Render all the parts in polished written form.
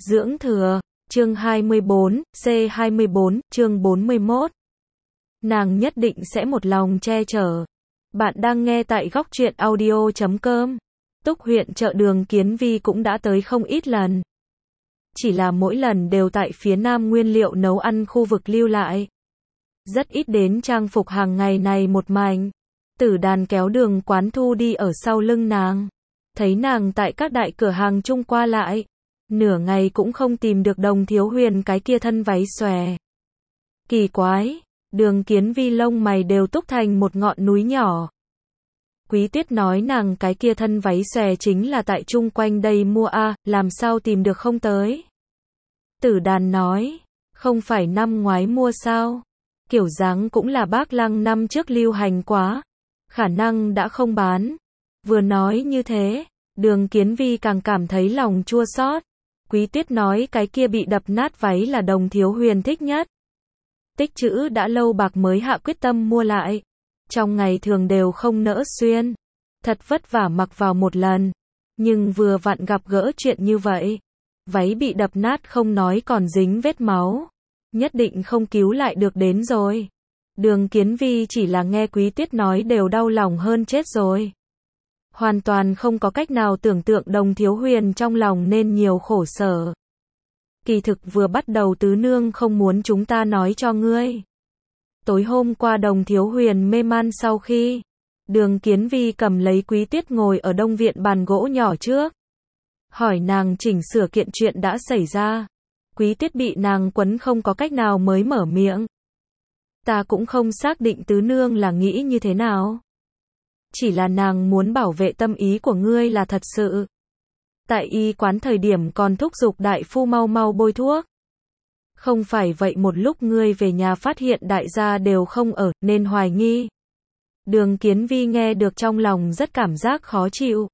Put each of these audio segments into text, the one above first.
Dưỡng thừa, chương 24, C24, chương 41. Nàng nhất định sẽ một lòng che chở. Bạn đang nghe tại góc truyện audio.com. Túc huyện chợ Đường Kiến Vi cũng đã tới không ít lần. Chỉ là mỗi lần đều tại phía nam nguyên liệu nấu ăn khu vực lưu lại. Rất ít đến trang phục hàng ngày này một mảnh. Tử Đàn kéo Đường Quán Thu đi ở sau lưng nàng. Thấy nàng tại các đại cửa hàng chung qua lại. Nửa ngày cũng không tìm được Đồng Thiếu Huyền cái kia thân váy xòe. Kỳ quái, Đường Kiến Vi lông mày đều túc thành một ngọn núi nhỏ. Quý Tuyết nói nàng cái kia thân váy xòe chính là tại chung quanh đây mua làm sao tìm được không tới. Tử Đàn nói, không phải năm ngoái mua sao? Kiểu dáng cũng là Bác Lăng năm trước lưu hành quá, khả năng đã không bán. Vừa nói như thế, Đường Kiến Vi càng cảm thấy lòng chua xót. Quý Tuyết nói cái kia bị đập nát váy là Đồng Thiếu Huyền thích nhất. Tích trữ đã lâu bạc mới hạ quyết tâm mua lại. Trong ngày thường đều không nỡ xuyên. Thật vất vả mặc vào một lần. Nhưng vừa vặn gặp gỡ chuyện như vậy. Váy bị đập nát không nói còn dính vết máu. Nhất định không cứu lại được đến rồi. Đường Kiến Vi chỉ là nghe Quý Tuyết nói đều đau lòng hơn chết rồi. Hoàn toàn không có cách nào tưởng tượng Đồng Thiếu Huyền trong lòng nên nhiều khổ sở. Kỳ thực vừa bắt đầu tứ nương không muốn chúng ta nói cho ngươi. Tối hôm qua Đồng Thiếu Huyền mê man sau khi, Đường Kiến Vi cầm lấy Quý Tuyết ngồi ở đông viện bàn gỗ nhỏ trước. Hỏi nàng chỉnh sửa kiện chuyện đã xảy ra. Quý Tuyết bị nàng quấn không có cách nào mới mở miệng. Ta cũng không xác định tứ nương là nghĩ như thế nào. Chỉ là nàng muốn bảo vệ tâm ý của ngươi là thật sự. Tại y quán thời điểm còn thúc giục đại phu mau mau bôi thuốc. Không phải vậy một lúc ngươi về nhà phát hiện đại gia đều không ở, nên hoài nghi. Đường Kiến Vi nghe được trong lòng rất cảm giác khó chịu.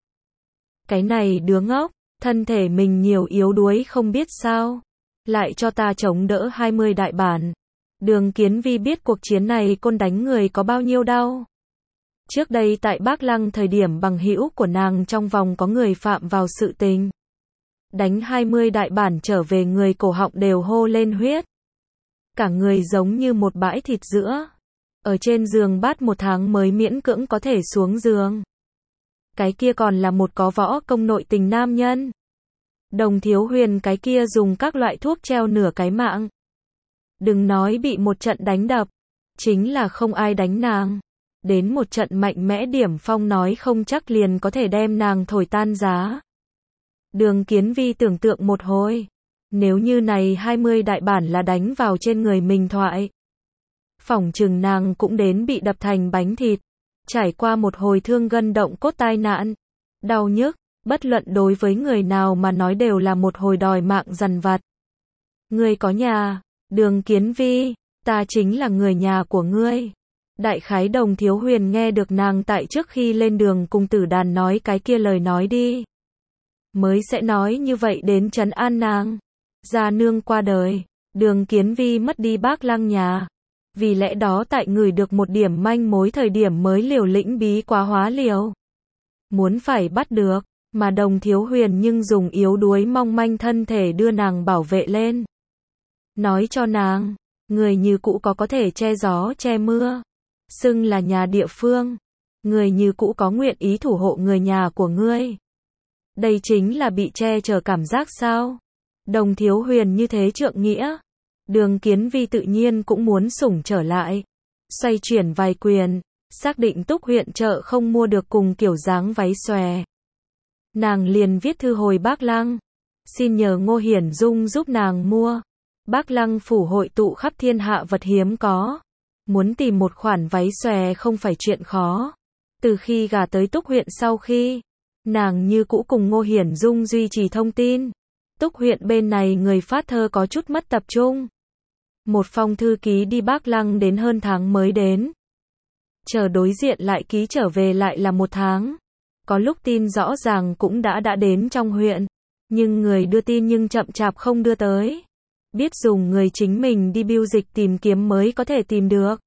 Cái này đứa ngốc, thân thể mình nhiều yếu đuối không biết sao. Lại cho ta chống đỡ 20 đại bản. Đường Kiến Vi biết cuộc chiến này côn đánh người có bao nhiêu đau. Trước đây tại Bác Lăng thời điểm bằng hữu của nàng trong vòng có người phạm vào sự tình. Đánh 20 đại bản trở về người cổ họng đều hô lên huyết. Cả người giống như một bãi thịt giữa. Ở trên giường bát một tháng mới miễn cưỡng có thể xuống giường. Cái kia còn là một có võ công nội tình nam nhân. Đồng Thiếu Huyền cái kia dùng các loại thuốc treo nửa cái mạng. Đừng nói bị một trận đánh đập. Chính là không ai đánh nàng. Đến một trận mạnh mẽ điểm phong nói không chắc liền có thể đem nàng thổi tan giá. Đường Kiến Vi tưởng tượng một hồi. Nếu như này 20 đại bản là đánh vào trên người mình thoại. Phỏng chừng nàng cũng đến bị đập thành bánh thịt. Trải qua một hồi thương gân động cốt tai nạn. Đau nhức, bất luận đối với người nào mà nói đều là một hồi đòi mạng dằn vặt. Ngươi có nhà, Đường Kiến Vi, ta chính là người nhà của ngươi. Đại khái Đồng Thiếu Huyền nghe được nàng tại trước khi lên đường cùng Tử Đàn nói cái kia lời nói đi. Mới sẽ nói như vậy đến trấn an nàng. Gia nương qua đời, Đường Kiến Vi mất đi Bác Lăng nhà. Vì lẽ đó tại người được một điểm manh mối thời điểm mới liều lĩnh bí quá hóa liều. Muốn phải bắt được, mà Đồng Thiếu Huyền nhưng dùng yếu đuối mong manh thân thể đưa nàng bảo vệ lên. Nói cho nàng, người như cũ có thể che gió che mưa. Xưng là nhà địa phương. Người như cũ có nguyện ý thủ hộ người nhà của ngươi. Đây chính là bị che chở cảm giác sao? Đồng Thiếu Huyền như thế trượng nghĩa. Đường Kiến Vi tự nhiên cũng muốn sủng trở lại. Xoay chuyển vài quyền. Xác định Túc huyện chợ không mua được cùng kiểu dáng váy xòe. Nàng liền viết thư hồi Bác Lăng. Xin nhờ Ngô Hiển Dung giúp nàng mua. Bác Lăng phủ hội tụ khắp thiên hạ vật hiếm có. Muốn tìm một khoản váy xòe không phải chuyện khó. Từ khi gả tới Túc huyện sau khi, nàng như cũ cùng Ngô Hiển Dung duy trì thông tin. Túc huyện bên này người phát thơ có chút mất tập trung. Một phong thư ký đi Bác Lăng đến hơn tháng mới đến. Chờ đối diện lại ký trở về lại là một tháng. Có lúc tin rõ ràng cũng đã đến trong huyện. Nhưng người đưa tin nhưng chậm chạp không đưa tới. Biết dùng người chính mình đi biêu dịch tìm kiếm mới có thể tìm được.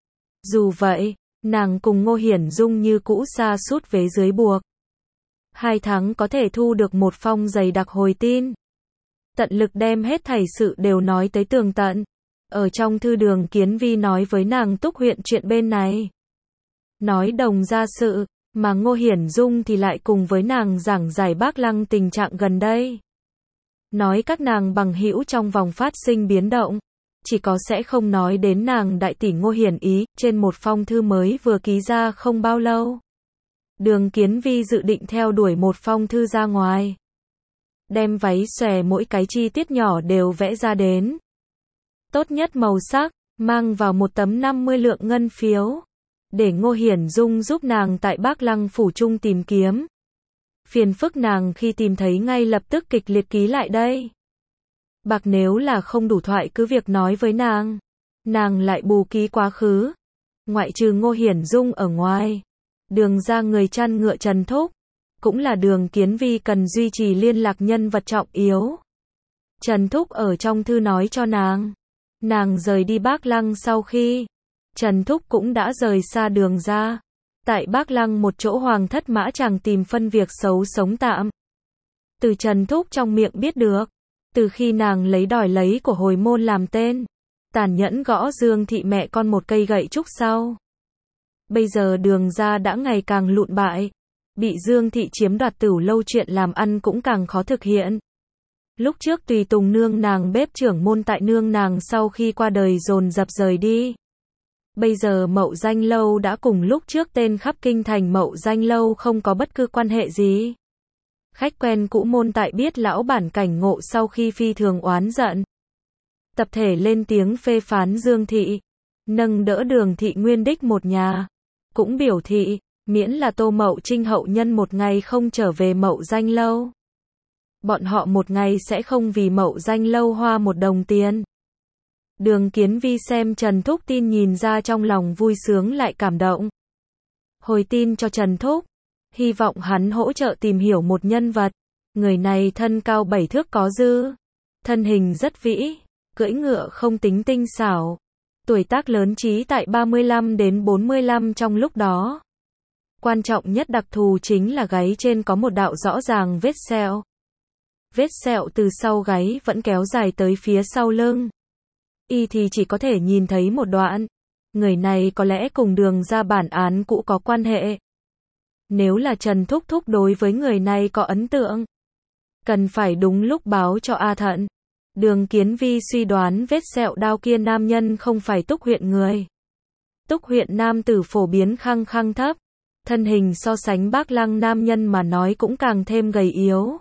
Dù vậy, nàng cùng Ngô Hiển Dung như cũ sa sút vế dưới buộc. 2 tháng có thể thu được một phong dày đặc hồi tin. tận lực đem hết thảy sự đều nói tới tường tận. Ở trong thư Đường Kiến Vi nói với nàng Túc huyện chuyện bên này. Nói Đồng gia sự, mà Ngô Hiển Dung thì lại cùng với nàng giảng giải Bác Lăng tình trạng gần đây. Nói các nàng bằng hữu trong vòng phát sinh biến động. Chỉ có sẽ không nói đến nàng đại tỷ Ngô Hiển Ý, trên một phong thư mới vừa ký ra không bao lâu. Đường Kiến Vi dự định theo đuổi một phong thư ra ngoài. Đem váy xòe mỗi cái chi tiết nhỏ đều vẽ ra đến. Tốt nhất màu sắc, mang vào một tấm 50 lượng ngân phiếu. Để Ngô Hiển Dung giúp nàng tại Bác Lăng phủ trung tìm kiếm. Phiền phức nàng khi tìm thấy ngay lập tức kịch liệt ký lại đây. Bạc nếu là không đủ thoại cứ việc nói với nàng. Nàng lại bù ký quá khứ. Ngoại trừ Ngô Hiển Dung ở ngoài. Đường ra người chăn ngựa Trần Thúc. Cũng là Đường Kiến Vi cần duy trì liên lạc nhân vật trọng yếu. Trần Thúc ở trong thư nói cho nàng. Nàng rời đi Bác Lăng sau khi. Trần Thúc cũng đã rời xa Đường ra. Tại Bác Lăng một chỗ hoàng thất mã chàng tìm phân việc xấu sống tạm. Từ Trần Thúc trong miệng biết được. Từ khi nàng lấy đòi lấy của hồi môn làm tên. Tàn nhẫn gõ Dương thị mẹ con một cây gậy trúc sau. Bây giờ Đường ra đã ngày càng lụn bại. Bị Dương thị chiếm đoạt Tửu Lâu chuyện làm ăn cũng càng khó thực hiện. Lúc trước tùy tùng nương nàng bếp trưởng môn tại nương nàng sau khi qua đời dồn dập rời đi. Bây giờ Mậu Danh Lâu đã cùng lúc trước tên khắp kinh thành Mậu Danh Lâu không có bất cứ quan hệ gì. Khách quen cũ môn tại biết lão bản cảnh ngộ sau khi phi thường oán giận. Tập thể lên tiếng phê phán Dương thị. Nâng đỡ Đường thị nguyên đích một nhà. Cũng biểu thị, miễn là Tô Mậu Trinh hậu nhân một ngày không trở về Mậu Danh Lâu. Bọn họ một ngày sẽ không vì Mậu Danh Lâu hoa một đồng tiền. Đường Kiến Vi xem Trần Thúc tin nhìn ra trong lòng vui sướng lại cảm động. Hồi tin cho Trần Thúc. Hy vọng hắn hỗ trợ tìm hiểu một nhân vật. Người này thân cao 7 thước có dư. Thân hình rất vĩ. Cưỡi ngựa không tính tinh xảo. Tuổi tác lớn trí tại 35 đến 45 trong lúc đó. Quan trọng nhất đặc thù chính là gáy trên có một đạo rõ ràng vết sẹo. Vết sẹo từ sau gáy vẫn kéo dài tới phía sau lưng. Y thì chỉ có thể nhìn thấy một đoạn. Người này có lẽ cùng Đường ra bản án cũ có quan hệ. Nếu là Trần Thúc Thúc đối với người này có ấn tượng. Cần phải đúng lúc báo cho A Thận. Đường Kiến Vi suy đoán vết sẹo đao kia nam nhân không phải Túc huyện người. Túc huyện nam tử phổ biến khăng khăng thấp. Thân hình so sánh Bác Lăng nam nhân mà nói cũng càng thêm gầy yếu.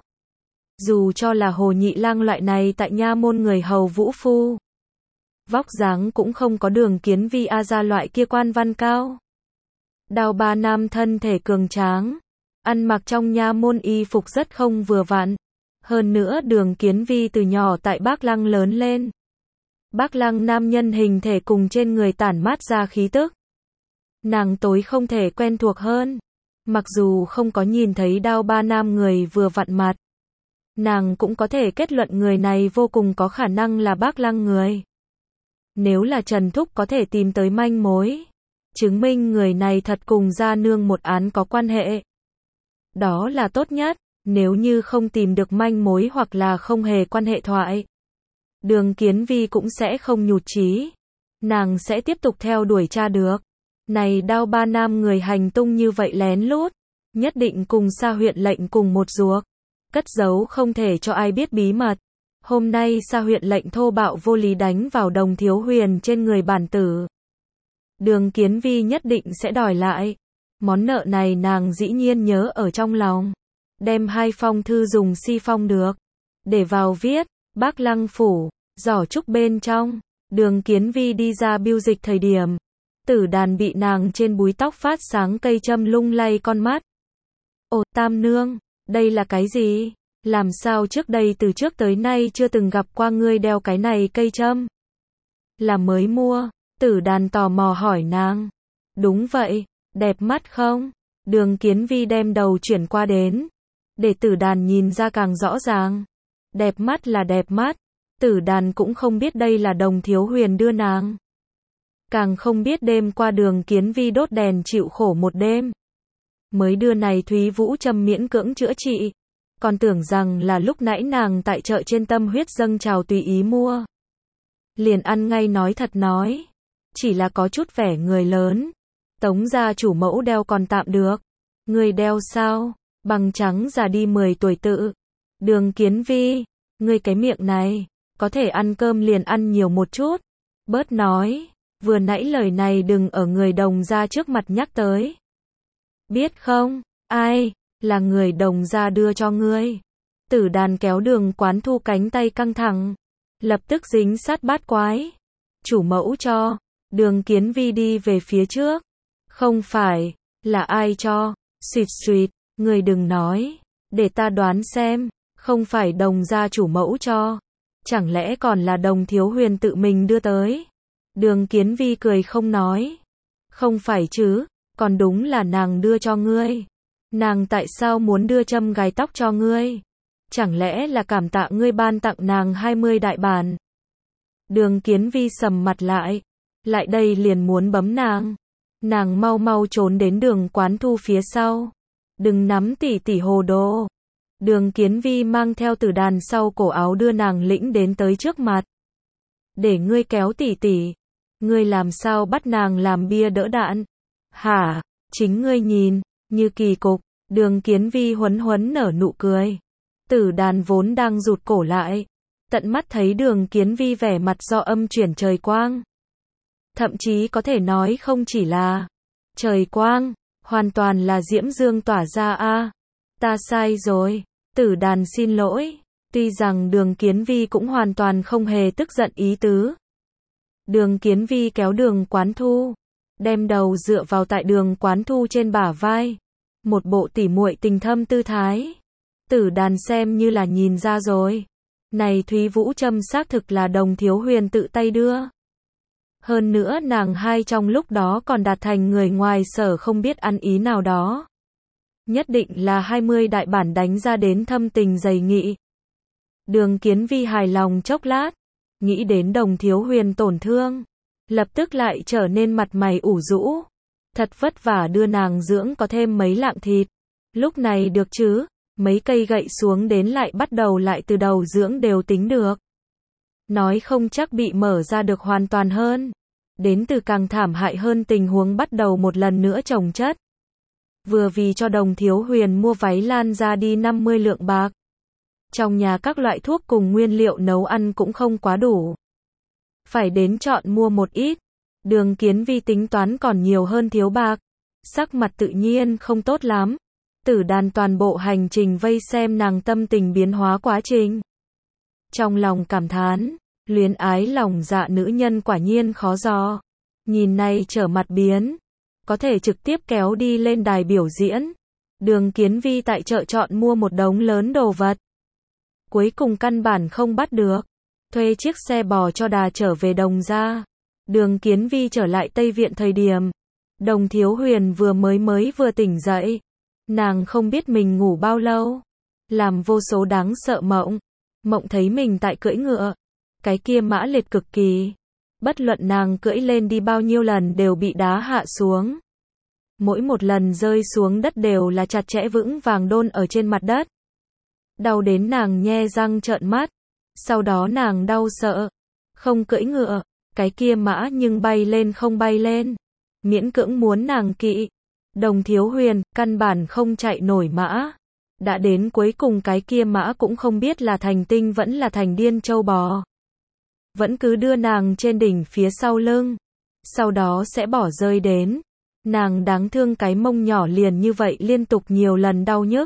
Dù cho là Hồ Nhị Lang loại này tại nha môn người hầu vũ phu. Vóc dáng cũng không có Đường Kiến Vi A ra loại kia quan văn cao. Đào Ba Nam thân thể cường tráng. Ăn mặc trong nha môn y phục rất không vừa vặn. Hơn nữa Đường Kiến Vi từ nhỏ tại Bác Lăng lớn lên. Bác Lăng nam nhân hình thể cùng trên người tản mát ra khí tức. Nàng tối không thể quen thuộc hơn. Mặc dù không có nhìn thấy Đao Ba Nam người vừa vặn mặt. Nàng cũng có thể kết luận người này vô cùng có khả năng là Bác Lăng người. Nếu là Trần Thúc có thể tìm tới manh mối. Chứng minh người này thật cùng gia nương một án có quan hệ. Đó là tốt nhất. Nếu như không tìm được manh mối hoặc là không hề quan hệ thoại. Đường Kiến Vi cũng sẽ không nhụt chí. Nàng sẽ tiếp tục theo đuổi tra được. Này Đao Ba Nam người hành tung như vậy lén lút. Nhất định cùng Sa huyện lệnh cùng một ruột. Cất giấu không thể cho ai biết bí mật. Hôm nay Sa huyện lệnh thô bạo vô lý đánh vào Đồng Thiếu Huyền trên người bản tử. Đường Kiến Vi nhất định sẽ đòi lại. Món nợ này nàng dĩ nhiên nhớ ở trong lòng. Đem 2 phong thư dùng si phong được. Để vào viết, Bác Lăng phủ, giỏ trúc bên trong. Đường Kiến Vi đi ra biêu dịch thời điểm. Tử Đàn bị nàng trên búi tóc phát sáng cây châm lung lay con mắt. Ồ Tam nương, đây là cái gì? Làm sao trước đây từ trước tới nay chưa từng gặp qua ngươi đeo cái này cây châm? Là mới mua, Tử Đàn tò mò hỏi nàng. Đúng vậy, đẹp mắt không? Đường Kiến Vi đem đầu chuyển qua đến. Để Tử Đàn nhìn ra càng rõ ràng. Đẹp mắt là đẹp mắt. Tử Đàn cũng không biết đây là Đồng Thiếu Huyền đưa nàng. Càng không biết đêm qua Đường Kiến Vi đốt đèn chịu khổ một đêm. Mới đưa này Thúy Vũ châm miễn cưỡng chữa trị. còn tưởng rằng là lúc nãy nàng tại chợ trên tâm huyết dâng trào tùy ý mua. Liền ăn ngay nói thật nói, chỉ là có chút vẻ người lớn. Tống gia chủ mẫu đeo còn tạm được, người đeo sao, bằng trắng già đi 10 tuổi tự. Đường Kiến Vi, ngươi cái miệng này, có thể ăn cơm liền ăn nhiều một chút. Bớt nói, vừa nãy lời này đừng ở người Đồng gia trước mặt nhắc tới. Biết không, ai, là người Đồng gia đưa cho ngươi. Tử Đàn kéo Đường Quán Thu cánh tay căng thẳng, lập tức dính sát bát quái. Chủ mẫu cho. Đường Kiến Vi đi về phía trước. Không phải, là ai cho? Xuyệt xuyệt, người đừng nói, để ta đoán xem, không phải Đồng gia chủ mẫu cho, chẳng lẽ còn là Đồng Thiếu Huyền tự mình đưa tới? Đường Kiến Vi cười không nói, không phải chứ, còn đúng là nàng đưa cho ngươi. Nàng tại sao muốn đưa châm gài tóc cho ngươi? Chẳng lẽ là cảm tạ ngươi ban tặng nàng 20 đại bản? Đường Kiến Vi sầm mặt lại đây liền muốn bấm nàng. Nàng mau mau trốn đến Đường Quán Thu phía sau. Đừng nắm tỷ tỷ hồ đồ. Đường Kiến Vi mang theo Tử Đàn sau cổ áo đưa nàng lĩnh đến tới trước mặt. Để ngươi kéo tỷ tỷ. Ngươi làm sao bắt nàng làm bia đỡ đạn? Hả, chính ngươi nhìn, như kỳ cục. Đường Kiến Vi huấn huấn nở nụ cười. Tử Đàn vốn đang rụt cổ lại, tận mắt thấy Đường Kiến Vi vẻ mặt do âm chuyển trời quang. Thậm chí có thể nói không chỉ là trời quang, hoàn toàn là diễm dương tỏa ra a. Ta sai rồi, Tử Đàn xin lỗi. Tuy rằng Đường Kiến Vi cũng hoàn toàn không hề tức giận ý tứ. Đường Kiến Vi kéo Đường Quán Thu, đem đầu dựa vào tại Đường Quán Thu trên bả vai, một bộ tỉ muội tình thâm tư thái. Tử Đàn xem như là nhìn ra rồi, này Thúy Vũ Trâm xác thực là Đồng Thiếu Huyền tự tay đưa. Hơn nữa nàng hai trong lúc đó còn đạt thành người ngoài sở không biết ăn ý nào đó. Nhất định là 20 đại bản đánh ra đến thâm tình dày nghị. Đường Kiến Vi hài lòng chốc lát, nghĩ đến Đồng Thiếu Huyền tổn thương, lập tức lại trở nên mặt mày ủ rũ. Thật vất vả đưa nàng dưỡng có thêm mấy lạng thịt. Lúc này được chứ, mấy cây gậy xuống đến lại bắt đầu lại từ đầu dưỡng đều tính được. Nói không chắc bị mở ra được hoàn toàn hơn. Đến từ càng thảm hại hơn tình huống bắt đầu một lần nữa chồng chất. Vừa vì cho Đồng Thiếu Huyền mua váy lan ra đi 50 lượng bạc. Trong nhà các loại thuốc cùng nguyên liệu nấu ăn cũng không quá đủ. Phải đến chọn mua một ít. Đường Kiến Vi tính toán còn nhiều hơn thiếu bạc. Sắc mặt tự nhiên không tốt lắm. Tử Đàn toàn bộ hành trình vây xem nàng tâm tình biến hóa quá trình. Trong lòng cảm thán, luyến ái lòng dạ nữ nhân quả nhiên khó dò. Nhìn này trở mặt biến, có thể trực tiếp kéo đi lên đài biểu diễn. Đường Kiến Vi tại chợ chọn mua một đống lớn đồ vật. Cuối cùng căn bản không bắt được. Thuê chiếc xe bò cho đà trở về Đồng gia. Đường Kiến Vi trở lại Tây Viện thời điểm, Đồng Thiếu Huyền vừa tỉnh dậy. Nàng không biết mình ngủ bao lâu. Làm vô số đáng sợ mộng. Mộng thấy mình tại cưỡi ngựa. Cái kia mã liệt cực kỳ. Bất luận nàng cưỡi lên đi bao nhiêu lần đều bị đá hạ xuống. Mỗi một lần rơi xuống đất đều là chặt chẽ vững vàng đôn ở trên mặt đất. Đau đến nàng nhe răng trợn mắt. Sau đó nàng đau sợ. Không cưỡi ngựa. Cái kia mã nhưng bay lên không bay lên. Miễn cưỡng muốn nàng kỵ. Đồng Thiếu Huyền, căn bản không chạy nổi mã. Đã đến cuối cùng cái kia mã cũng không biết là thành tinh vẫn là thành điên trâu bò. Vẫn cứ đưa nàng trên đỉnh phía sau lưng. Sau đó sẽ bỏ rơi đến. Nàng đáng thương cái mông nhỏ liền như vậy liên tục nhiều lần đau nhức.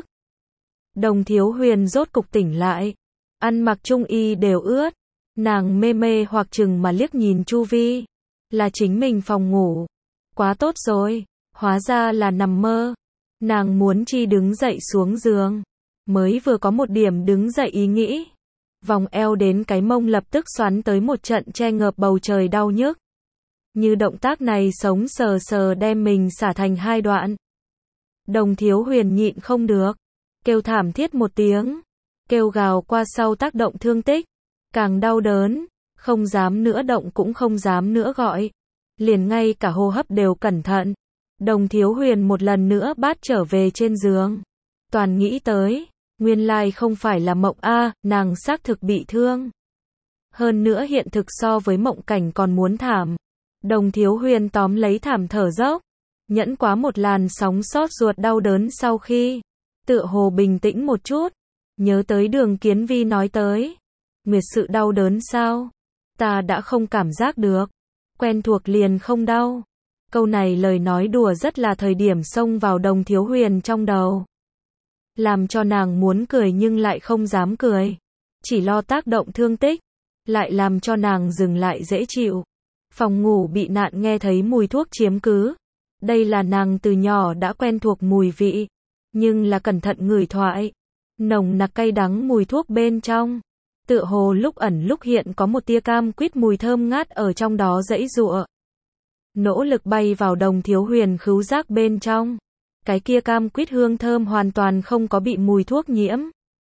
Đồng Thiếu Huyền rốt cục tỉnh lại. Ăn mặc trung y đều ướt. Nàng mê mê hoặc chừng mà liếc nhìn chu vi. Là chính mình phòng ngủ. Quá tốt rồi. Hóa ra là nằm mơ. Nàng muốn chi đứng dậy xuống giường. Mới vừa có một điểm đứng dậy ý nghĩ. Vòng eo đến cái mông lập tức xoắn tới một trận che ngợp bầu trời đau nhức. Như động tác này sống sờ sờ đem mình xả thành hai đoạn. Đồng Thiếu Huyền nhịn không được. Kêu thảm thiết một tiếng. Kêu gào qua sau tác động thương tích. Càng đau đớn. Không dám nữa động cũng không dám nữa gọi. Liền ngay cả hô hấp đều cẩn thận. Đồng Thiếu Huyền một lần nữa bát trở về trên giường. Toàn nghĩ tới. Nguyên lai không phải là mộng a, nàng xác thực bị thương. Hơn nữa hiện thực so với mộng cảnh còn muốn thảm. Đồng Thiếu Huyền tóm lấy thảm thở dốc, nhẫn quá một làn sóng xót ruột đau đớn sau khi tựa hồ bình tĩnh một chút, nhớ tới Đường Kiến Vi nói tới. Nguyệt sự đau đớn sao? Ta đã không cảm giác được. Quen thuộc liền không đau. Câu này lời nói đùa rất là thời điểm xông vào Đồng Thiếu Huyền trong đầu. Làm cho nàng muốn cười nhưng lại không dám cười. Chỉ lo tác động thương tích, lại làm cho nàng dừng lại dễ chịu. Phòng ngủ bị nạn nghe thấy mùi thuốc chiếm cứ. Đây là nàng từ nhỏ đã quen thuộc mùi vị. Nhưng là cẩn thận ngửi thoại. Nồng nặc cay đắng mùi thuốc bên trong. Tựa hồ lúc ẩn lúc hiện có một tia cam quýt mùi thơm ngát ở trong đó giãy giụa. Nỗ lực bay vào Đồng Thiếu Huyền khứu giác bên trong. Cái kia cam quýt hương thơm hoàn toàn không có bị mùi thuốc nhiễm.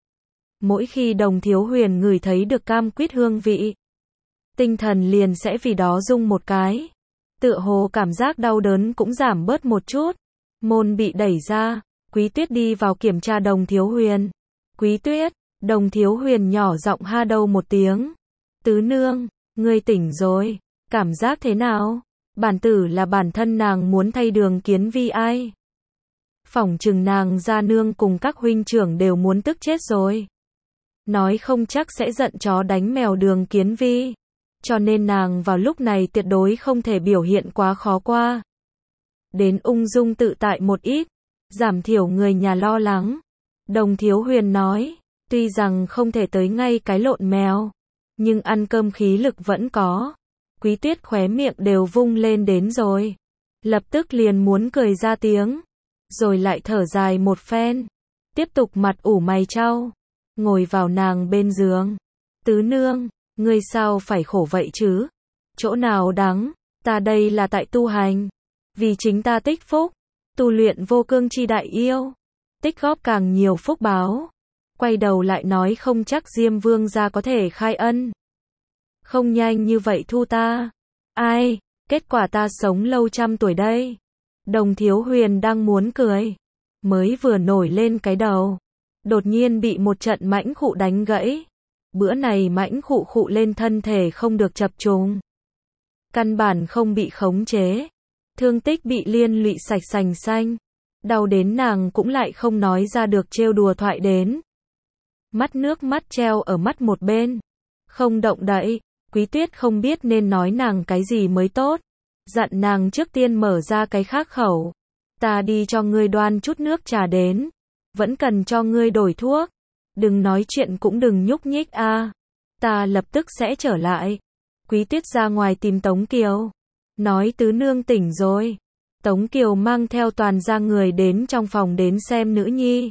Mỗi khi Đồng Thiếu Huyền ngửi thấy được cam quýt hương vị, tinh thần liền sẽ vì đó rung một cái. Tựa hồ cảm giác đau đớn cũng giảm bớt một chút. Môn bị đẩy ra, Quý Tuyết đi vào kiểm tra Đồng Thiếu Huyền. Quý Tuyết, Đồng Thiếu Huyền nhỏ giọng ha đâu một tiếng. Tứ nương, ngươi tỉnh rồi, cảm giác thế nào? Bản tử là bản thân nàng muốn thay Đường Kiến Vi ai? Phỏng chừng nàng gia nương cùng các huynh trưởng đều muốn tức chết rồi. Nói không chắc sẽ giận chó đánh mèo Đường Kiến Vi. Cho nên nàng vào lúc này tuyệt đối không thể biểu hiện quá khó qua. Đến ung dung tự tại một ít, giảm thiểu người nhà lo lắng. Đồng Thiếu Huyền nói, tuy rằng không thể tới ngay cái lộn mèo, nhưng ăn cơm khí lực vẫn có. Quý Tuyết khóe miệng đều vung lên đến rồi. Lập tức liền muốn cười ra tiếng. Rồi lại thở dài một phen. Tiếp tục mặt ủ mày chau. Ngồi vào nàng bên giường. Tứ nương, ngươi sao phải khổ vậy chứ? Chỗ nào đắng, ta đây là tại tu hành. Vì chính ta tích phúc. Tu luyện vô cương chi đại yêu. Tích góp càng nhiều phúc báo. Quay đầu lại nói không chắc Diêm Vương gia có thể khai ân. Không nhanh như vậy thu ta. Ai, kết quả ta sống lâu trăm tuổi đây. Đồng Thiếu Huyền đang muốn cười. Mới vừa nổi lên cái đầu. Đột nhiên bị một trận mãnh khụ đánh gãy. Bữa này mãnh khụ khụ lên thân thể không được chập trùng. Căn bản không bị khống chế. Thương tích bị liên lụy sạch sành xanh. Đau đến nàng cũng lại không nói ra được trêu đùa thoại đến. Mắt nước mắt treo ở mắt một bên. Không động đậy. Quý Tuyết không biết nên nói nàng cái gì mới tốt. Dặn nàng trước tiên mở ra cái khác khẩu. Ta đi cho ngươi đoan chút nước trà đến. Vẫn cần cho ngươi đổi thuốc. Đừng nói chuyện cũng đừng nhúc nhích a. Ta lập tức sẽ trở lại. Quý Tuyết ra ngoài tìm Tống Kiều. Nói tứ nương tỉnh rồi. Tống Kiều mang theo toàn gia người đến trong phòng đến xem nữ nhi.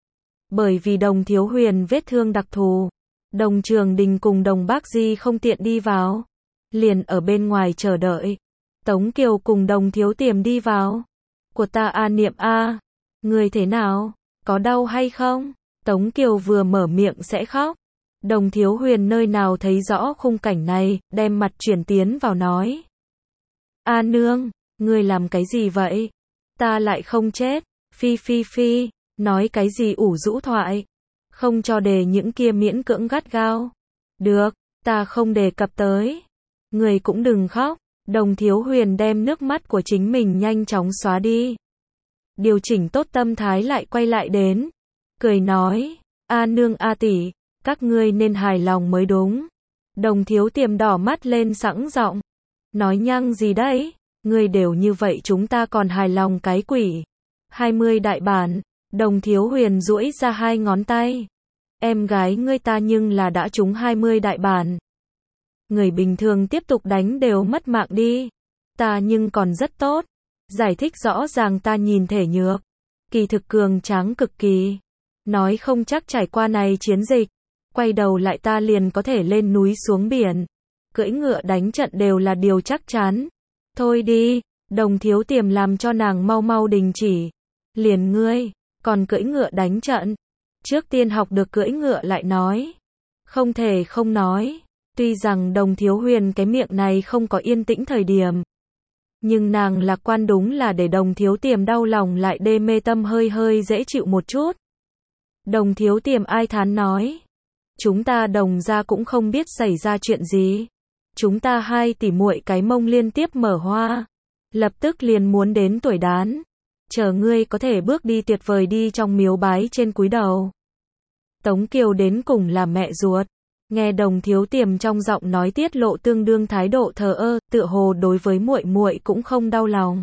Bởi vì Đồng Thiếu Huyền vết thương đặc thù. Đồng Trường Đình cùng Đồng Bác Di không tiện đi vào. Liền ở bên ngoài chờ đợi. Tống Kiều cùng Đồng Thiếu Tiềm đi vào. Của ta a Niệm a. Người thế nào? Có đau hay không? Tống Kiều vừa mở miệng sẽ khóc. Đồng Thiếu Huyền nơi nào thấy rõ khung cảnh này, đem mặt chuyển tiến vào nói. A nương, ngươi làm cái gì vậy? Ta lại không chết. Phi phi phi, nói cái gì ủ rũ thoại. Không cho đề những kia miễn cưỡng gắt gao. Được, ta không đề cập tới. Người cũng đừng khóc. Đồng Thiếu Huyền đem nước mắt của chính mình nhanh chóng xóa đi. Điều chỉnh tốt tâm thái lại quay lại đến. Cười nói, a nương a tỷ, các ngươi nên hài lòng mới đúng. Đồng Thiếu Tiềm đỏ mắt lên sẵn giọng. Nói nhăng gì đấy, ngươi đều như vậy chúng ta còn hài lòng cái quỷ. 20 đại bản, Đồng Thiếu Huyền duỗi ra hai ngón tay. Em gái ngươi ta nhưng là đã trúng 20 đại bản. Người bình thường tiếp tục đánh đều mất mạng đi. Ta nhưng còn rất tốt. Giải thích rõ ràng ta nhìn thể nhược. Kỳ thực cường tráng cực kỳ. Nói không chắc trải qua này chiến dịch. Quay đầu lại ta liền có thể lên núi xuống biển. Cưỡi ngựa đánh trận đều là điều chắc chắn. Thôi đi, Đồng Thiếu Tiềm làm cho nàng mau mau đình chỉ. Liền ngươi, còn cưỡi ngựa đánh trận. Trước tiên học được cưỡi ngựa lại nói. Không thể không nói. Tuy rằng Đồng Thiếu Huyền cái miệng này không có yên tĩnh thời điểm. Nhưng nàng lạc quan đúng là để Đồng Thiếu Tiềm đau lòng lại đê mê tâm hơi hơi dễ chịu một chút. Đồng Thiếu Tiềm ai thán nói. Chúng ta Đồng gia cũng không biết xảy ra chuyện gì. Chúng ta hai tỷ muội cái mông liên tiếp mở hoa. Lập tức liền muốn đến tuổi đán. Chờ ngươi có thể bước đi tuyệt vời đi trong miếu bái trên cúi đầu. Tống Kiều đến cùng là mẹ ruột. Nghe Đồng Thiếu Tiềm trong giọng nói tiết lộ tương đương thái độ thờ ơ, tựa hồ đối với muội muội cũng không đau lòng.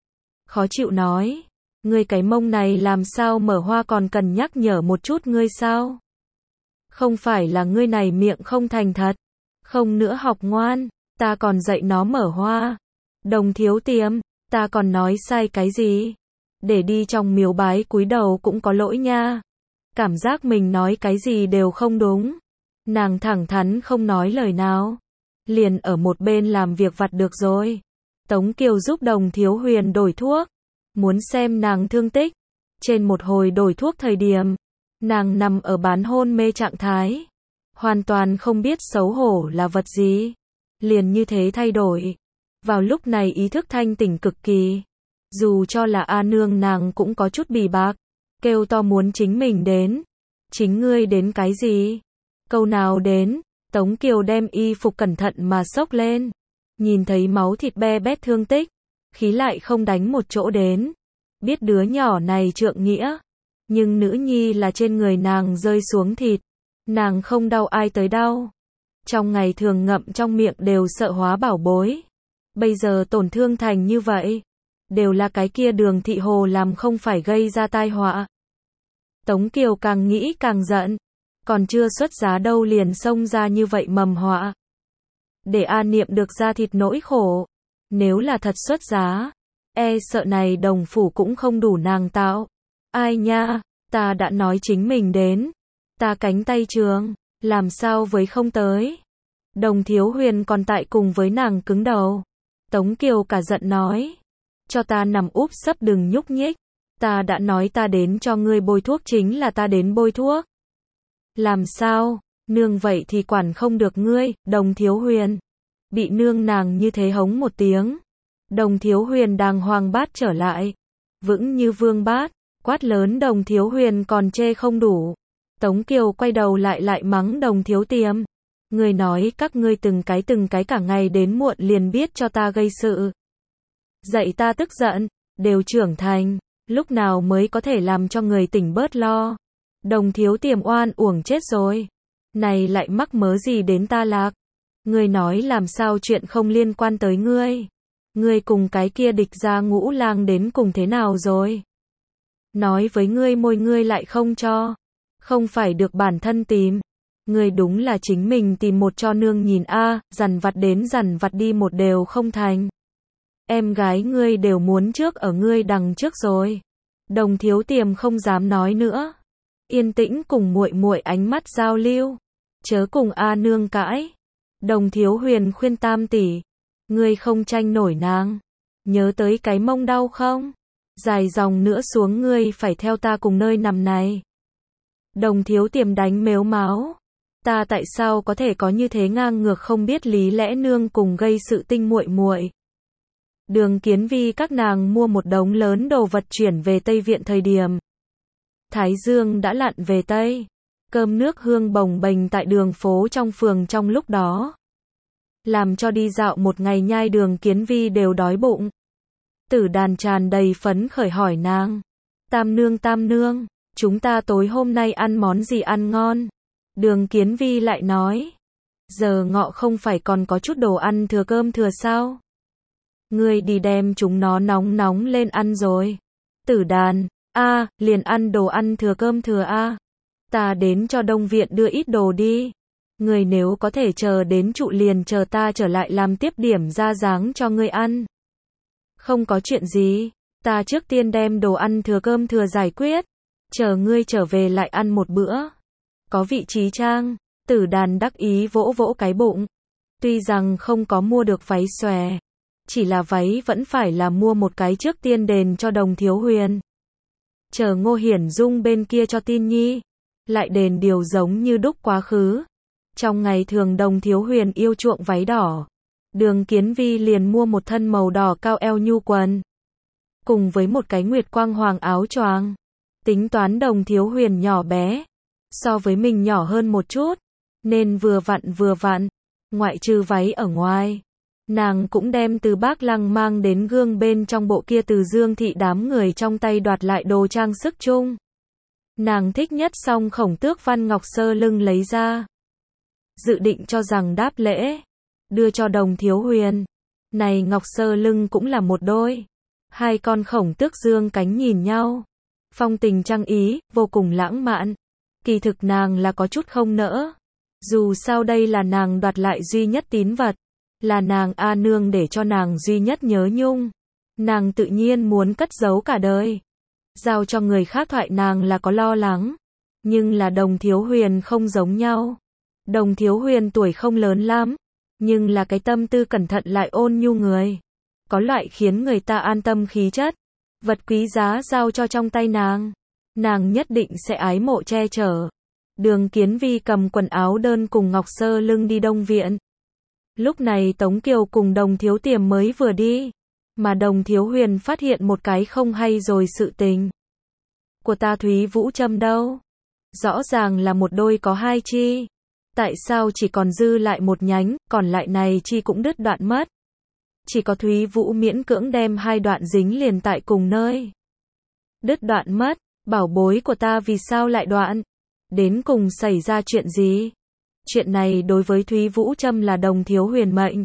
Khó chịu nói, ngươi cái mông này làm sao mở hoa còn cần nhắc nhở một chút ngươi sao? Không phải là ngươi này miệng không thành thật, không nữa học ngoan, ta còn dạy nó mở hoa. Đồng Thiếu Tiềm, ta còn nói sai cái gì? Để đi trong miếu bái cúi đầu cũng có lỗi nha. Cảm giác mình nói cái gì đều không đúng. Nàng thẳng thắn không nói lời nào. Liền ở một bên làm việc vặt được rồi. Tống Kiều giúp Đồng Thiếu Huyền đổi thuốc. Muốn xem nàng thương tích. Trên một hồi đổi thuốc thời điểm, nàng nằm ở bán hôn mê trạng thái. Hoàn toàn không biết xấu hổ là vật gì. Liền như thế thay đổi. Vào lúc này ý thức thanh tỉnh cực kỳ. Dù cho là A Nương nàng cũng có chút bì bạc. Kêu to muốn chính mình đến. Chính ngươi đến cái gì? Câu nào đến? Tống Kiều đem y phục cẩn thận mà xốc lên. Nhìn thấy máu thịt be bét thương tích. Khí lại không đánh một chỗ đến. Biết đứa nhỏ này trượng nghĩa. Nhưng nữ nhi là trên người nàng rơi xuống thịt. Nàng không đau ai tới đau. Trong ngày thường ngậm trong miệng đều sợ hóa bảo bối. Bây giờ tổn thương thành như vậy. Đều là cái kia Đường Thị Hồ làm không phải gây ra tai họa. Tống Kiều càng nghĩ càng giận. Còn chưa xuất giá đâu liền xông ra như vậy mầm họa. Để A Niệm được ra thịt nỗi khổ. Nếu là thật xuất giá, sợ này đồng phủ cũng không đủ nàng tạo. Ai nha, ta đã nói chính mình đến. Ta cánh tay trường, làm sao với không tới. Đồng Thiếu Huyền còn tại cùng với nàng cứng đầu. Tống Kiều cả giận nói. Cho ta nằm úp sấp đừng nhúc nhích. Ta đã nói ta đến cho ngươi bôi thuốc chính là ta đến bôi thuốc. Làm sao, nương vậy thì quản không được ngươi, Đồng Thiếu Huyền. Bị nương nàng như thế hống một tiếng. Đồng Thiếu Huyền đàng hoàng bát trở lại. Vững như vương bát, quát lớn Đồng Thiếu Huyền còn chê không đủ. Tống Kiều quay đầu lại mắng Đồng Thiếu Tiềm. Người nói các ngươi từng cái cả ngày đến muộn liền biết cho ta gây sự. Dạy ta tức giận, đều trưởng thành, lúc nào mới có thể làm cho người tỉnh bớt lo. Đồng Thiếu Tiềm oan uổng chết rồi. Này lại mắc mớ gì đến ta lạc. Ngươi nói làm sao chuyện không liên quan tới ngươi. Ngươi cùng cái kia địch gia Ngũ Lang đến cùng thế nào rồi? Nói với ngươi môi ngươi lại không cho. Không phải được bản thân tìm. Ngươi đúng là chính mình tìm một cho nương nhìn a, dằn vặt đến dằn vặt đi một đều không thành. Em gái ngươi đều muốn trước ở ngươi đằng trước rồi. Đồng Thiếu Tiềm không dám nói nữa. Yên tĩnh cùng muội muội ánh mắt giao lưu. Chớ cùng A Nương cãi. Đồng Thiếu Huyền khuyên tam tỷ. Ngươi không tranh nổi nàng. Nhớ tới cái mông đau không? Dài dòng nữa xuống ngươi phải theo ta cùng nơi nằm này. Đồng Thiếu Tiềm đánh mếu máo. Ta tại sao có thể có như thế ngang ngược không biết lý lẽ nương cùng gây sự tinh muội muội. Đường Kiến Vi các nàng mua một đống lớn đồ vật chuyển về Tây Viện thời điểm. Thái Dương đã lặn về Tây. Cơm nước hương bồng bềnh tại đường phố trong phường trong lúc đó. Làm cho đi dạo một ngày nhai Đường Kiến Vi đều đói bụng. Tử Đàn tràn đầy phấn khởi hỏi nàng. Tam nương, chúng ta tối hôm nay ăn món gì ăn ngon? Đường Kiến Vi lại nói. Giờ ngọ không phải còn có chút đồ ăn thừa cơm thừa sao? Ngươi đi đem chúng nó nóng lên ăn rồi. Tử Đàn, liền ăn đồ ăn thừa cơm thừa Ta đến cho Đông Viện đưa ít đồ đi. Ngươi nếu có thể chờ đến trụ liền chờ ta trở lại làm tiếp điểm ra dáng cho ngươi ăn. Không có chuyện gì, ta trước tiên đem đồ ăn thừa cơm thừa giải quyết. Chờ ngươi trở về lại ăn một bữa. Có vị trí trang, Tử Đàn đắc ý vỗ vỗ cái bụng. Tuy rằng không có mua được váy xòe. Chỉ là váy vẫn phải là mua một cái trước tiên đền cho Đồng Thiếu Huyền. Chờ Ngô Hiển Dung bên kia cho tin nhi. Lại đền điều giống như đúc quá khứ. Trong ngày thường Đồng Thiếu Huyền yêu chuộng váy đỏ. Đường Kiến Vi liền mua một thân màu đỏ cao eo nhu quần. Cùng với một cái nguyệt quang hoàng áo choàng. Tính toán Đồng Thiếu Huyền nhỏ bé, so với mình nhỏ hơn một chút, nên vừa vặn, ngoại trừ váy ở ngoài. Nàng cũng đem từ Bác Lăng mang đến gương bên trong bộ kia từ Dương thị đám người trong tay đoạt lại đồ trang sức chung. Nàng thích nhất song khổng tước văn ngọc sơ lưng lấy ra. Dự định cho rằng đáp lễ, đưa cho Đồng Thiếu Huyền. Này ngọc sơ lưng cũng là một đôi. Hai con khổng tước dương cánh nhìn nhau. Phong tình trăng ý, vô cùng lãng mạn. Kỳ thực nàng là có chút không nỡ. Dù sao đây là nàng đoạt lại duy nhất tín vật. Là nàng A Nương để cho nàng duy nhất nhớ nhung. Nàng tự nhiên muốn cất giấu cả đời. Giao cho người khác thoại nàng là có lo lắng. Nhưng là Đồng Thiếu Huyền không giống nhau. Đồng Thiếu Huyền tuổi không lớn lắm. Nhưng là cái tâm tư cẩn thận lại ôn nhu người. Có loại khiến người ta an tâm khí chất. Vật quý giá giao cho trong tay nàng. Nàng nhất định sẽ ái mộ che chở. Đường Kiến Vi cầm quần áo đơn cùng ngọc sơ lưng đi Đông Viện. Lúc này Tống Kiều cùng Đồng Thiếu Tiềm mới vừa đi. Mà Đồng Thiếu Huyền phát hiện một cái không hay rồi sự tình. Của ta Thúy Vũ Trâm đâu? Rõ ràng là một đôi có hai chi. Tại sao chỉ còn dư lại một nhánh, còn lại này chi cũng đứt đoạn mất? Chỉ có Thúy Vũ miễn cưỡng đem hai đoạn dính liền tại cùng nơi. Đứt đoạn mất, bảo bối của ta vì sao lại đoạn? Đến cùng xảy ra chuyện gì? Chuyện này đối với Thúy Vũ Trâm là Đồng Thiếu Huyền mệnh.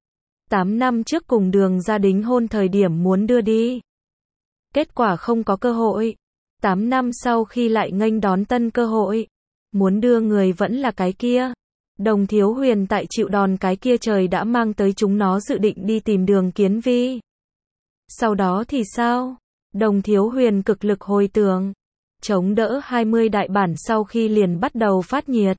8 năm trước cùng Đường gia đính hôn thời điểm muốn đưa đi. Kết quả không có cơ hội. 8 năm sau khi lại nghênh đón tân cơ hội. Muốn đưa người vẫn là cái kia. Đồng Thiếu Huyền tại chịu đòn cái kia trời đã mang tới chúng nó dự định đi tìm Đường Kiến Vi. Sau đó thì sao? Đồng Thiếu Huyền cực lực hồi tưởng. Chống đỡ 20 đại bản sau khi liền bắt đầu phát nhiệt.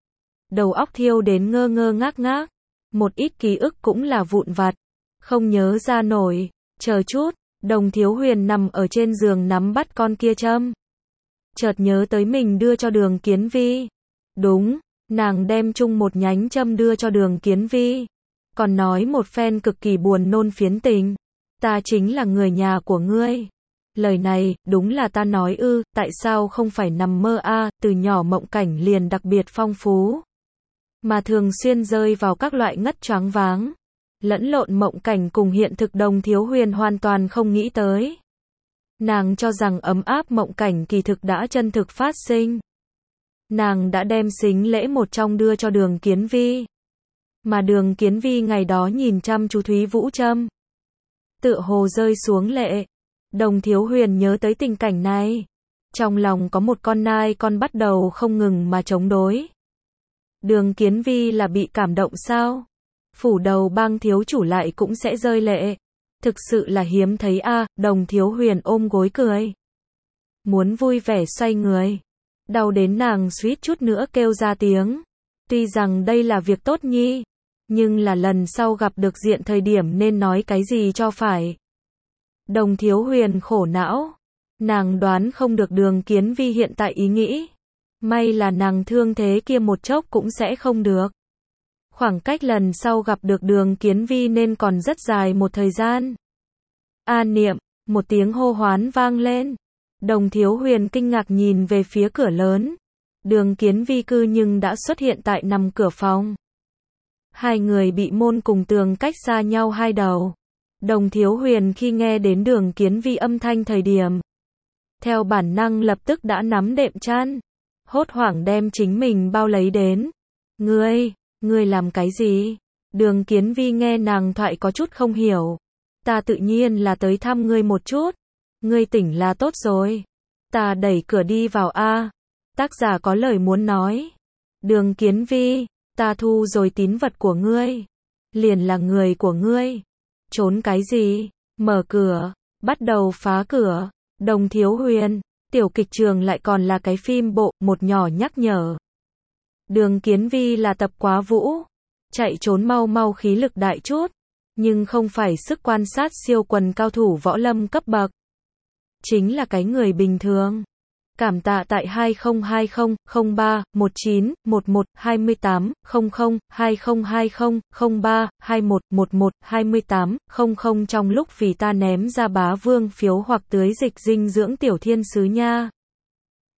Đầu óc thiêu đến ngơ ngơ ngác ngác. Một ít ký ức cũng là vụn vặt. Không nhớ ra nổi. Chờ chút, Đồng Thiếu Huyền nằm ở trên giường nắm bắt con kia châm. Chợt nhớ tới mình đưa cho Đường Kiến Vi. Đúng, nàng đem chung một nhánh châm đưa cho Đường Kiến Vi. Còn nói một phen cực kỳ buồn nôn phiến tình. Ta chính là người nhà của ngươi. Lời này, đúng là ta nói ư, tại sao không phải nằm mơ a, từ nhỏ mộng cảnh liền đặc biệt phong phú. Mà thường xuyên rơi vào các loại ngất choáng váng. Lẫn lộn mộng cảnh cùng hiện thực Đồng Thiếu Huyền hoàn toàn không nghĩ tới. Nàng cho rằng ấm áp mộng cảnh kỳ thực đã chân thực phát sinh. Nàng đã đem sính lễ một trong đưa cho Đường Kiến Vi. Mà Đường Kiến Vi ngày đó nhìn chăm chú Thúy Vũ Trâm. Tựa hồ rơi xuống lệ. Đồng Thiếu Huyền nhớ tới tình cảnh này. Trong lòng có một con nai con bắt đầu không ngừng mà chống đối. Đường Kiến Vi là bị cảm động sao? Phủ đầu bang thiếu chủ lại cũng sẽ rơi lệ. Thực sự là hiếm thấy a. Đồng Thiếu Huyền ôm gối cười. Muốn vui vẻ xoay người. Đau đến nàng suýt chút nữa kêu ra tiếng. Tuy rằng đây là việc tốt nhi. Nhưng là lần sau gặp được diện thời điểm nên nói cái gì cho phải. Đồng Thiếu Huyền khổ não. Nàng đoán không được Đường Kiến Vi hiện tại ý nghĩ. May là nàng thương thế kia một chốc cũng sẽ không được. Khoảng cách lần sau gặp được Đường Kiến Vi nên còn rất dài một thời gian. A Niệm, một tiếng hô hoán vang lên. Đồng Thiếu Huyền kinh ngạc nhìn về phía cửa lớn. Đường Kiến Vi cư nhưng đã xuất hiện tại nằm cửa phòng. Hai người bị môn cùng tường cách xa nhau hai đầu. Đồng Thiếu Huyền khi nghe đến Đường Kiến Vi âm thanh thời điểm. Theo bản năng lập tức đã nắm đệm chăn. Hốt hoảng đem chính mình bao lấy đến. Ngươi làm cái gì? Đường Kiến Vi nghe nàng thoại có chút không hiểu. Ta tự nhiên là tới thăm ngươi một chút. Ngươi tỉnh là tốt rồi. Ta đẩy cửa đi vào a. Tác giả có lời muốn nói. Đường Kiến Vi, ta thu rồi tín vật của ngươi. Liền là người của ngươi. Trốn cái gì? Mở cửa, bắt đầu phá cửa. Đồng Thiếu Huyền, tiểu kịch trường lại còn là cái phim bộ, một nhỏ nhắc nhở. Đường Kiến Vi là tập quá vũ. Chạy trốn mau mau khí lực đại chút. Nhưng không phải sức quan sát siêu quần cao thủ võ lâm cấp bậc. Chính là cái người bình thường. Cảm tạ tại 2020 03 19 11 28 00 2020 03 21 11 28 00 trong lúc vì ta ném ra bá vương phiếu hoặc tưới dịch dinh dưỡng tiểu thiên sứ nha.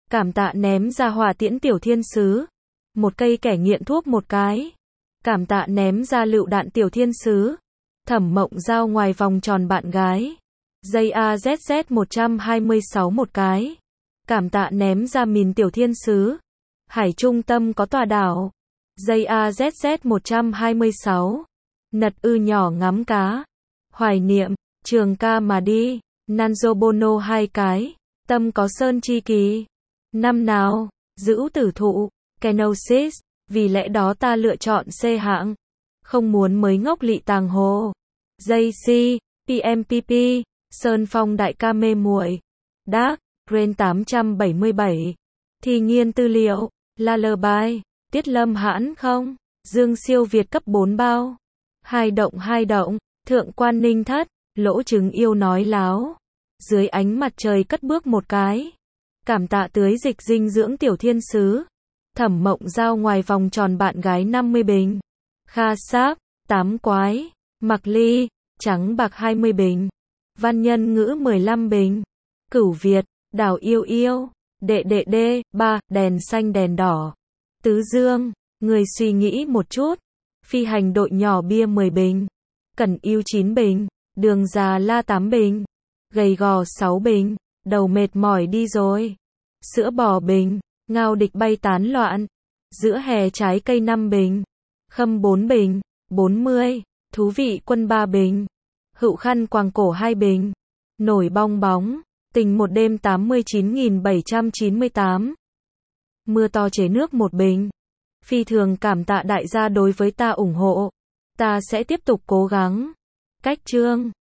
Cảm tạ ném ra hỏa tiễn tiểu thiên sứ. Một cây kẻ nghiện thuốc một cái. Cảm tạ ném ra lựu đạn tiểu thiên sứ. Thẩm Mộng Giao ngoài vòng tròn bạn gái. Dây AZZ 126 một cái. Cảm tạ ném ra mìn tiểu thiên sứ. Hải trung tâm có tòa đảo. Dây AZZ 126. Nật ư nhỏ ngắm cá. Hoài niệm, trường ca mà đi. Nanzo Bono 2 cái. Tâm có sơn chi kỳ. Năm nào, giữ tử thụ. Kenosis, vì lẽ đó ta lựa chọn C hạng. Không muốn mới ngốc lị tàng hồ. JC, PMPP, Sơn Phong đại ca mê muội. Dark, Rain 877. Thì nghiên tư liệu, Lullaby, Tiết Lâm Hãn không? Dương Siêu Việt cấp 4 bao. Hai động, Thượng Quan Ninh Thất, Lỗ Trứng yêu nói láo. Dưới ánh mặt trời cất bước một cái. Cảm tạ tưới dịch dinh dưỡng tiểu thiên sứ. Thẩm Mộng Giao ngoài vòng tròn bạn gái 50 bình. Kha Sáp, 8 quái. Mặc Ly, trắng bạc 20 bình. Văn Nhân Ngữ 15 bình. Cửu Việt, Đào Yêu Yêu, Đệ Đệ Đê, 3, đèn xanh đèn đỏ. Tứ Dương, người suy nghĩ một chút. Phi hành đội nhỏ bia 10 bình. Cẩn Yêu 9 bình. Đường già la 8 bình. Gầy gò 6 bình. Đầu mệt mỏi đi rồi. Sữa bò bình. Ngao địch bay tán loạn. Giữa hè trái cây 5 bình. Khâm 4 bình. 40. Thú vị quân 3 bình. Hựu khăn quàng cổ 2 bình. Nổi bong bóng. Tình một đêm 89.798. Mưa to chế nước 1 bình. Phi thường cảm tạ đại gia đối với ta ủng hộ. Ta sẽ tiếp tục cố gắng. Cách chương.